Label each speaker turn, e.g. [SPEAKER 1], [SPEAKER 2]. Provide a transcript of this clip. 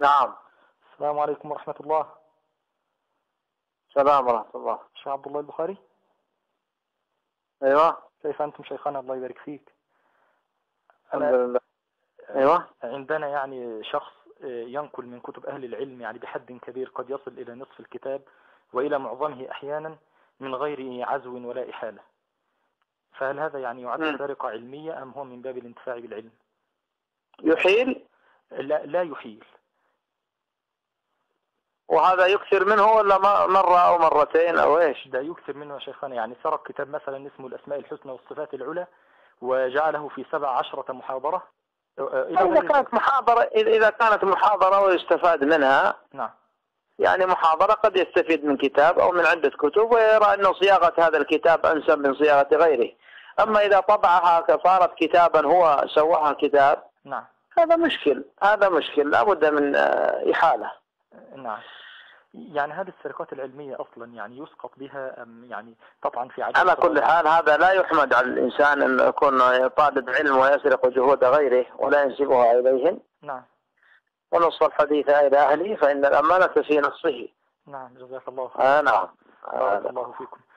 [SPEAKER 1] نعم.
[SPEAKER 2] السلام عليكم ورحمة الله.
[SPEAKER 1] السلام ورحمة الله.
[SPEAKER 2] شيخ عبد الله البخاري.
[SPEAKER 1] أيوة.
[SPEAKER 2] كيف أنتم شيخنا؟ الله يبارك فيك.
[SPEAKER 1] الحمد لله. أيوة.
[SPEAKER 2] عندنا يعني شخص ينقل من كتب أهل العلم يعني بحد كبير، قد يصل إلى نصف الكتاب وإلى معظمه أحيانا من غير عزو ولا إحالة، فهل هذا يعني يعد سرقة علمية أم هو من باب الانتفاع بالعلم؟
[SPEAKER 1] يحيل؟
[SPEAKER 2] لا يحيل.
[SPEAKER 1] وهذا يكثر منه ولا مرة أو مرتين أو إيش؟
[SPEAKER 2] ده يكثر منه يا شيخنا، يعني سرق كتاب مثلا اسمه الأسماء الحسنى والصفات العلى وجعله في 17 محاضرة.
[SPEAKER 1] إذا كانت محاضرة، إذا كانت محاضرة ويستفاد منها،
[SPEAKER 2] نعم،
[SPEAKER 1] يعني محاضرة قد يستفيد من كتاب أو من عدة كتب ويرى أنه صياغة هذا الكتاب أنسب من صياغة غيره. أما إذا طبعها صارت كتابا هو سواها كتاب،
[SPEAKER 2] نعم،
[SPEAKER 1] هذا مشكل لابد من إحالة.
[SPEAKER 2] نعم. يعني هذه السرقات العلمية أصلا يعني يسقط بها أم يعني طبعا في عدد؟
[SPEAKER 1] على كل حال هذا لا يحمد على الإنسان أن يكون طالب علم ويسرق جهود غيره ولا ينسبها إليهم.
[SPEAKER 2] نعم.
[SPEAKER 1] ونص الحديث إلى أهله فإن الأمانة في نصه.
[SPEAKER 2] نعم، جزاك الله
[SPEAKER 1] خير. نعم.
[SPEAKER 2] بارك الله فيكم.